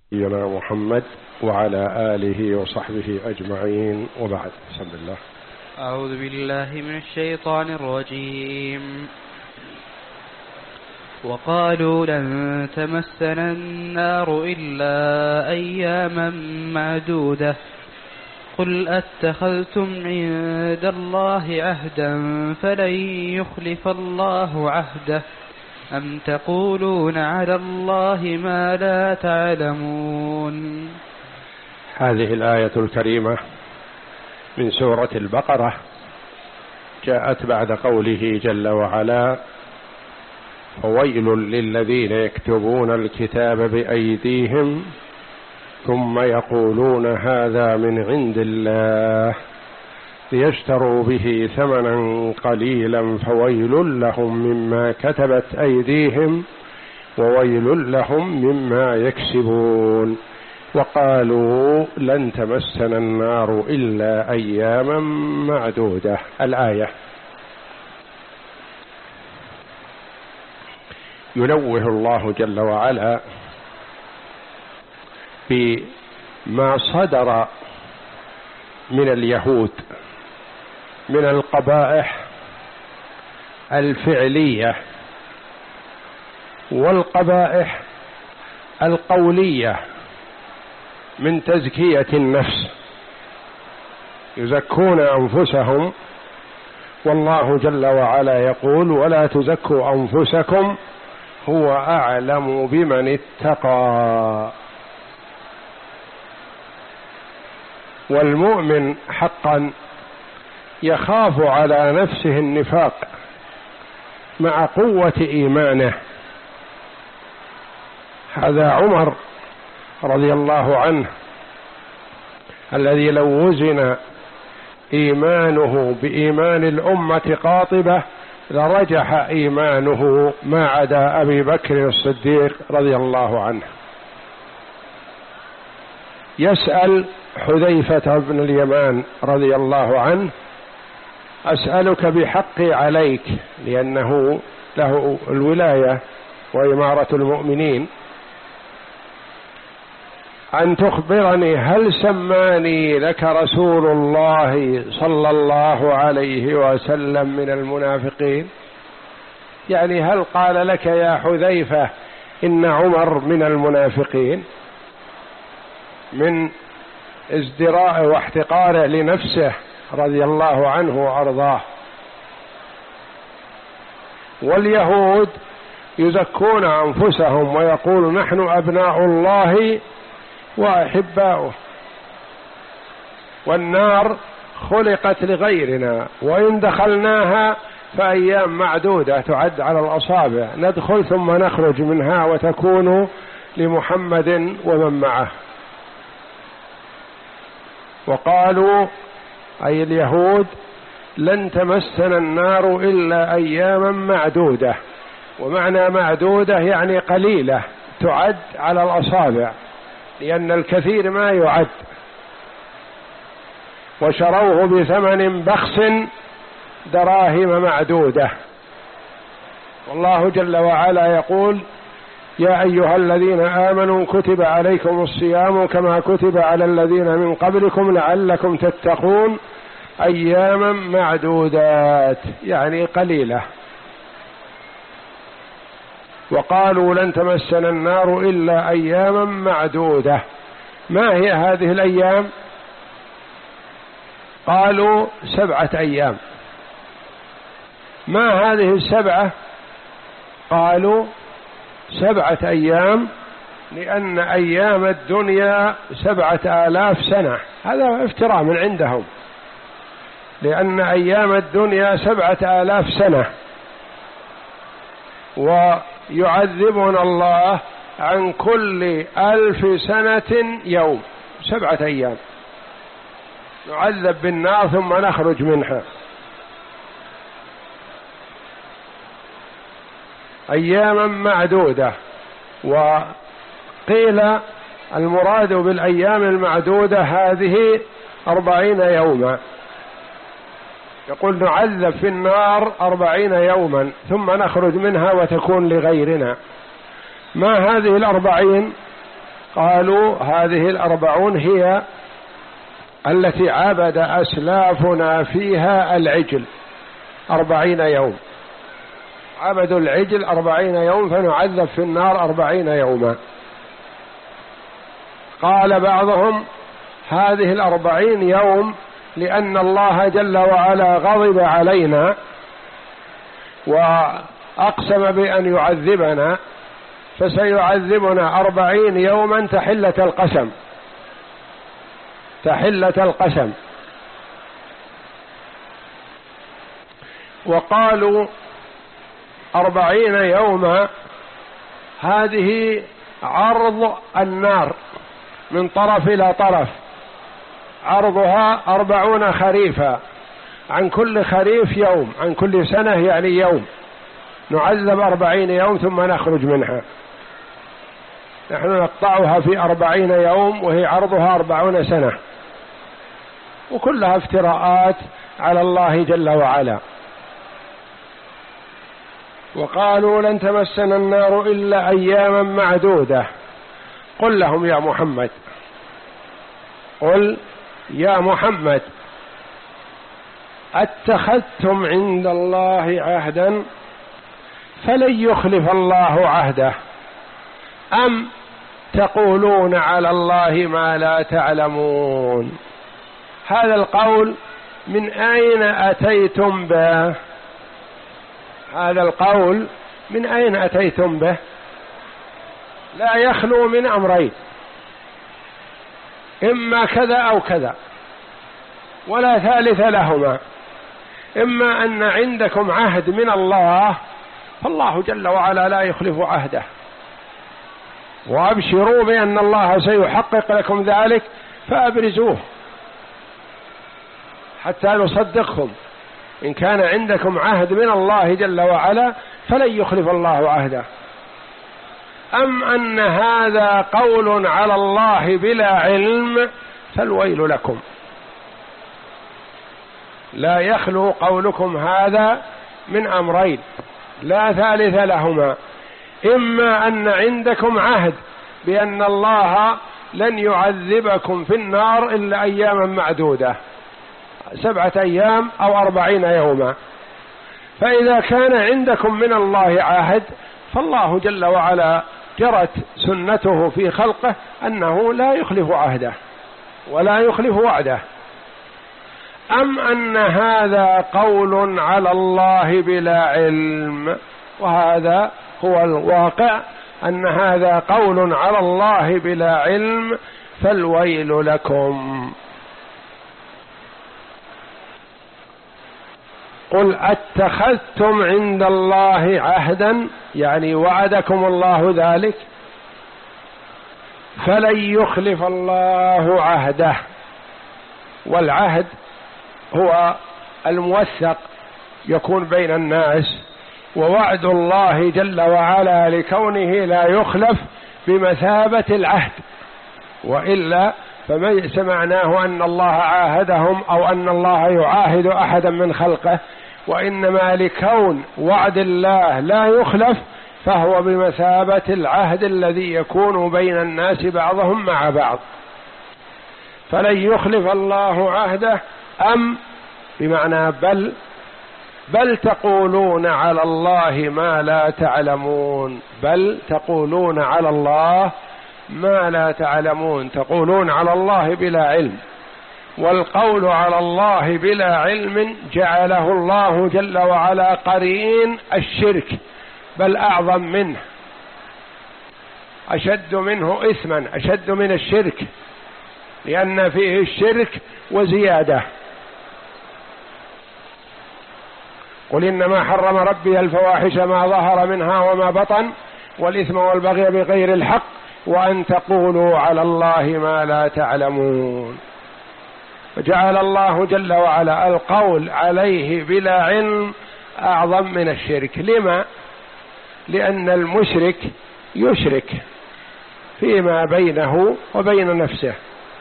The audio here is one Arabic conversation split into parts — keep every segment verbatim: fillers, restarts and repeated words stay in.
نبينا محمد وعلى آله وصحبه أجمعين، وبعد. بسم الله. أعوذ بالله من الشيطان الرجيم. وقالوا لن تمسنا النار إلا أياما معدودة قل أتخذتم عند الله عهدا فلن يخلف الله عهده أم تقولون على الله ما لا تعلمون. هذه الآية الكريمة من سورة البقرة جاءت بعد قوله جل وعلا: فويل للذين يكتبون الكتاب بأيديهم ثم يقولون هذا من عند الله ليشتروا به ثمنا قليلا فويل لهم مما كتبت أيديهم وويل لهم مما يكسبون. وقالوا لن تمسنا النار إلا أياما معدودة. الآية ينوه الله جل وعلا بما صدر من اليهود من القبائح الفعلية والقبائح القولية من تزكية النفس، يزكون أنفسهم، والله جل وعلا يقول: ولا تزكوا أنفسكم هو أعلم بمن اتقى. والمؤمن حقا يخاف على نفسه النفاق مع قوة إيمانه. هذا عمر رضي الله عنه الذي لو وزن إيمانه بإيمان الأمة قاطبة لرجح إيمانه ما عدا أبي بكر الصديق رضي الله عنه. يسأل حذيفة بن اليمان رضي الله عنه: أسألك بحقي عليك، لأنه له الولاية وإمارة المؤمنين، أن تخبرني هل سماني لك رسول الله صلى الله عليه وسلم من المنافقين؟ يعني هل قال لك يا حذيفة إن عمر من المنافقين؟ من ازدراء واحتقاره لنفسه رضي الله عنه وأرضاه. واليهود يزكون أنفسهم ويقول: نحن أبناء الله وأحباؤه، والنار خلقت لغيرنا، وإن دخلناها فأيام معدودة تعد على الأصابع، ندخل ثم نخرج منها وتكون لمحمد ومن معه. وقالوا أي اليهود: لن تمسنا النار إلا أياما معدودة. ومعنى معدودة يعني قليلة تعد على الأصابع، لأن الكثير ما يعد. وشروه بثمن بخس دراهم معدودة. والله جل وعلا يقول: يا أيها الذين آمنوا كتب عليكم الصيام كما كتب على الذين من قبلكم لعلكم تتقون أياما معدودات، يعني قليلة. وقالوا لن تمسنا النار إلا أياما معدودة. ما هي هذه الأيام؟ قالوا سبعة أيام. ما هذه السبعة؟ قالوا سبعة أيام لأن أيام الدنيا سبعة آلاف سنة. هذا افتراء من عندهم، لأن أيام الدنيا سبعة آلاف سنة، ويعذبنا الله عن كل ألف سنة يوم. سبعة أيام نعذب بالنار ثم نخرج منها. أياما معدودة. وقيل المراد بالأيام المعدودة هذه أربعين يوما. يقول نعذب في النار أربعين يوما ثم نخرج منها وتكون لغيرنا. ما هذه الأربعين؟ قالوا هذه الأربعون هي التي عبد أسلافنا فيها العجل أربعين يوم، عبدوا العجل أربعين يوم فنعذب في النار أربعين يوما. قال بعضهم هذه الأربعين يوم لأن الله جل وعلا غضب علينا وأقسم بأن يعذبنا، فسيعذبنا أربعين يوما تحلة القسم، تحلة القسم. وقالوا أربعين يوما هذه عرض النار من طرف إلى طرف، عرضها أربعون خريفا، عن كل خريف يوم، عن كل سنة يعني يوم، نعذب أربعين يوم ثم نخرج منها. نحن نقطعها في أربعين يوم وهي عرضها أربعون سنة، وكلها افتراءات على الله جل وعلا. وقالوا لن تمسنا النار إلا أياما معدودة. قل لهم يا محمد، قل يا محمد اتخذتم عند الله عهدا فلن يخلف الله عهده أم تقولون على الله ما لا تعلمون. هذا القول من أين أتيتم به؟ هذا القول من أين أتيتم به؟ لا يخلو من أمرين، إما كذا أو كذا، ولا ثالث لهما. إما أن عندكم عهد من الله فالله جل وعلا لا يخلف عهده، وأبشروا بأن الله سيحقق لكم ذلك فأبرزوه حتى نصدقكم. إن كان عندكم عهد من الله جل وعلا فلن يخلف الله عهده. أم أن هذا قول على الله بلا علم فالويل لكم. لا يخلو قولكم هذا من أمرين لا ثالث لهما، إما أن عندكم عهد بأن الله لن يعذبكم في النار إلا أياما معدودة، سبعة أيام أو أربعين يوما، فإذا كان عندكم من الله عهد فالله جل وعلا جرت سنته في خلقه أنه لا يخلف عهده ولا يخلف وعده. أم أن هذا قول على الله بلا علم، وهذا هو الواقع، أن هذا قول على الله بلا علم فالويل لكم. قل اتخذتم عند الله عهدا، يعني وعدكم الله ذلك، فلن يخلف الله عهده. والعهد هو الموثق يكون بين الناس، ووعد الله جل وعلا لكونه لا يخلف بمثابة العهد، وإلا فليس معناه أن الله عاهدهم أو أن الله يعاهد أحدا من خلقه، وإنما لكون وعد الله لا يخلف فهو بمثابة العهد الذي يكون بين الناس بعضهم مع بعض. فلن يخلف الله عهده، أم بمعنى بل بل تقولون على الله ما لا تعلمون، بل تقولون على الله ما لا تعلمون، تقولون على الله بلا علم. والقول على الله بلا علم جعله الله جل وعلا قرين الشرك، بل أعظم منه، أشد منه إثما، أشد من الشرك، لأن فيه الشرك وزيادة. قل إنما حرم ربي الفواحش ما ظهر منها وما بطن والإثم والبغي بغير الحق وأن تقولوا على الله ما لا تعلمون. فجعل الله جل وعلا القول عليه بلا علم أعظم من الشرك. لما؟ لأن المشرك يشرك فيما بينه وبين نفسه،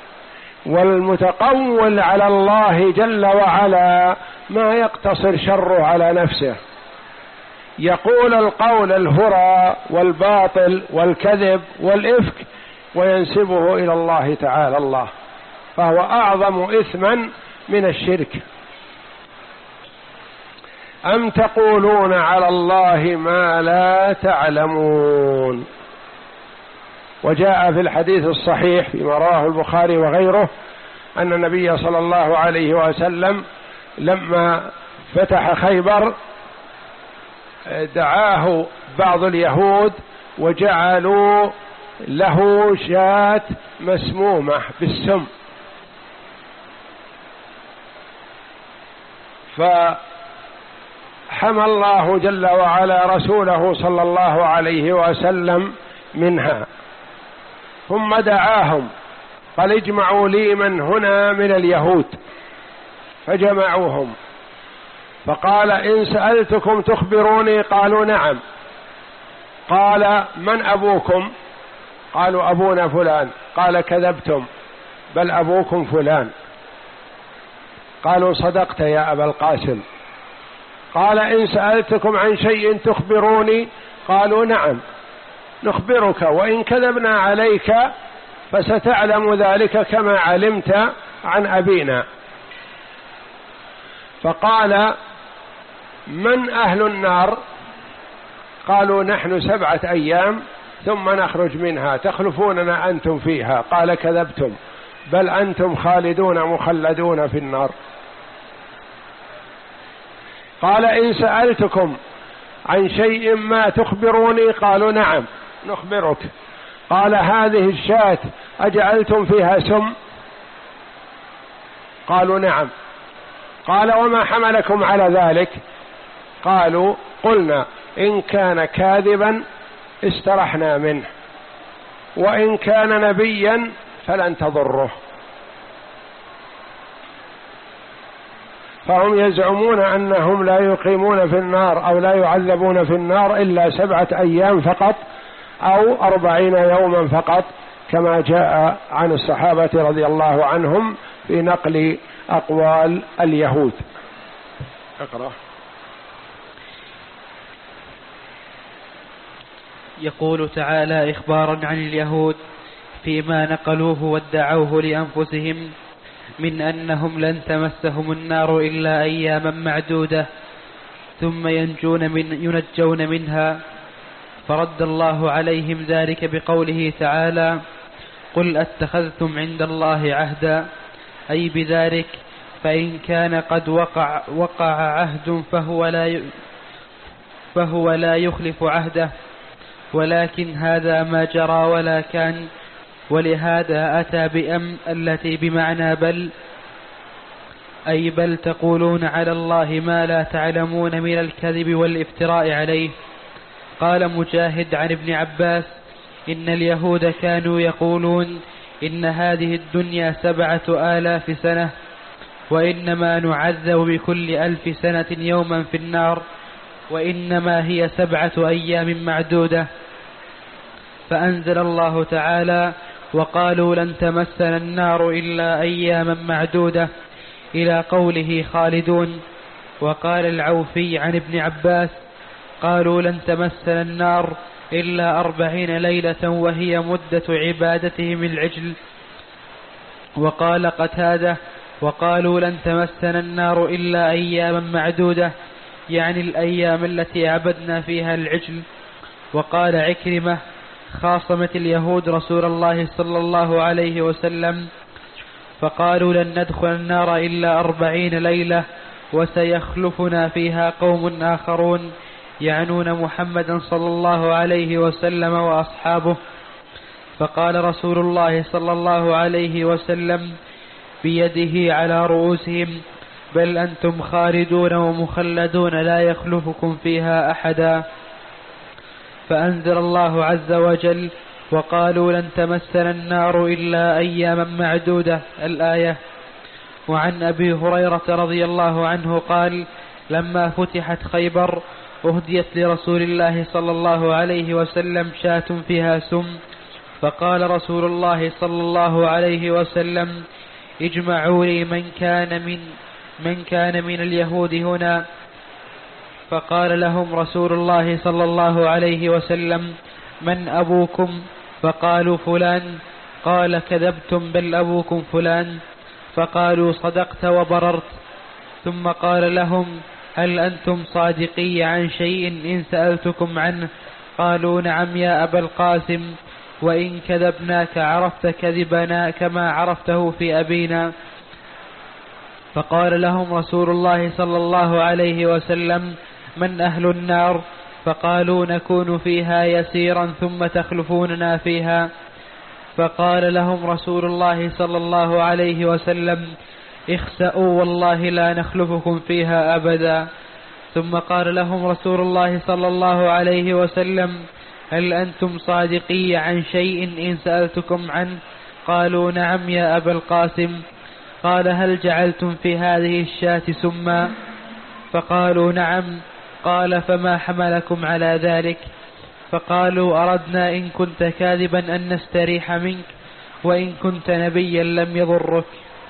والمتقول على الله جل وعلا ما يقتصر شره على نفسه، يقول القول الهرى والباطل والكذب والإفك وينسبه إلى الله تعالى الله، فهو أعظم إثما من الشرك. أم تقولون على الله ما لا تعلمون. وجاء في الحديث الصحيح فيما رواه البخاري وغيره أن النبي صلى الله عليه وسلم لما فتح خيبر دعاه بعض اليهود وجعلوا له شاة مسمومة بالسم، فحمى الله جل وعلا رسوله صلى الله عليه وسلم منها، ثم دعاهم قال اجمعوا لي من هنا من اليهود، فجمعوهم، فقال إن سألتكم تخبروني؟ قالوا نعم. قال من أبوكم؟ قالوا أبونا فلان. قال كذبتم، بل أبوكم فلان. قالوا صدقت يا أبا القاسم. قال إن سألتكم عن شيء تخبروني؟ قالوا نعم نخبرك، وإن كذبنا عليك فستعلم ذلك كما علمت عن أبينا. فقال من أهل النار؟ قالوا نحن سبعة أيام ثم نخرج منها، تخلفوننا أنتم فيها. قال كذبتم، بل أنتم خالدون مخلدون في النار. قال إن سألتكم عن شيء ما تخبروني؟ قالوا نعم نخبرك. قال هذه الشاة أجعلتم فيها سم؟ قالوا نعم. قال وما حملكم على ذلك؟ قالوا قلنا إن كان كاذبا استرحنا منه، وإن كان نبيا فلن تضره. فهم يزعمون أنهم لا يقيمون في النار أو لا يعذبون في النار إلا سبعة أيام فقط أو أربعين يوما فقط، كما جاء عن الصحابة رضي الله عنهم في نقل أقوال اليهود. اقرأ. يقول تعالى إخبارا عن اليهود فيما نقلوه وادعوه لأنفسهم من أنهم لن تمسهم النار إلا أياما معدودة ثم ينجون من ينجون منها، فرد الله عليهم ذلك بقوله تعالى قل أتخذتم عند الله عهدا، أي بذلك فإن كان قد وقع, وقع عهد فهو لا, فهو لا يخلف عهده، ولكن هذا ما جرى ولا كان، ولهذا أتى بأم التي بمعنى بل، أي بل تقولون على الله ما لا تعلمون من الكذب والافتراء عليه. قال مجاهد عن ابن عباس إن اليهود كانوا يقولون إن هذه الدنيا سبعة آلاف سنة، وإنما نعذب بكل ألف سنة يوما في النار، وإنما هي سبعة أيام معدودة. فأنزل الله تعالى وقالوا لن تمسنا النار إلا أياما معدودة إلى قوله خالدون. وقال العوفي عن ابن عباس قالوا لن تمسنا النار إلا أربعين ليلة وهي مدة عبادتهم العجل. وقال قتادة وقالوا لن تمسنا النار إلا أياما معدودة، يعني الأيام التي عبدنا فيها العجل. وقال عكرمة خاصمت اليهود رسول الله صلى الله عليه وسلم فقالوا لن ندخل النار إلا أربعين ليلة وسيخلفنا فيها قوم آخرون، يعنون محمدا صلى الله عليه وسلم وأصحابه. فقال رسول الله صلى الله عليه وسلم بيده على رؤوسهم بل أنتم خالدون ومخلدون لا يخلفكم فيها أحدا. فأنزل الله عز وجل وقالوا لن تمسنا النار إلا أياما معدودة الآية. وعن أبي هريرة رضي الله عنه قال لما فتحت خيبر أهديت لرسول الله صلى الله عليه وسلم شاة فيها سم، فقال رسول الله صلى الله عليه وسلم اجمعوا لي من كان من من كان من اليهود هنا. فقال لهم رسول الله صلى الله عليه وسلم من أبوكم؟ فقالوا فلان. قال كذبتم بل أبوكم فلان. فقالوا صدقت وبررت. ثم قال لهم هل أنتم صادقي عن شيء إن سألتكم عنه؟ قالوا نعم يا أبا القاسم، وإن كذبناك عرفت كذبنا كما عرفته في أبينا. فقال لهم رسول الله صلى الله عليه وسلم من أهل النار؟ فقالوا نكون فيها يسيرا ثم تخلفوننا فيها. فقال لهم رسول الله صلى الله عليه وسلم اخسأوا والله لا نخلفكم فيها أبدا. ثم قال لهم رسول الله صلى الله عليه وسلم هل أنتم صادقي عن شيء إن سألتكم عنه؟ قالوا نعم يا أبا القاسم. قال هل جعلتم في هذه الشاة سما؟ فقالوا نعم. قال فما حملكم على ذلك؟ فقالوا أردنا إن كنت كاذبا أن نستريح منك، وإن كنت نبيا لم يضرك.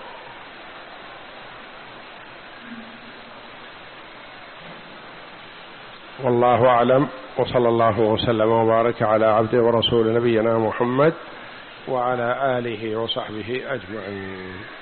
والله أعلم، وصلى الله وسلم وبارك على عبده ورسول نبينا محمد وعلى آله وصحبه أجمعين.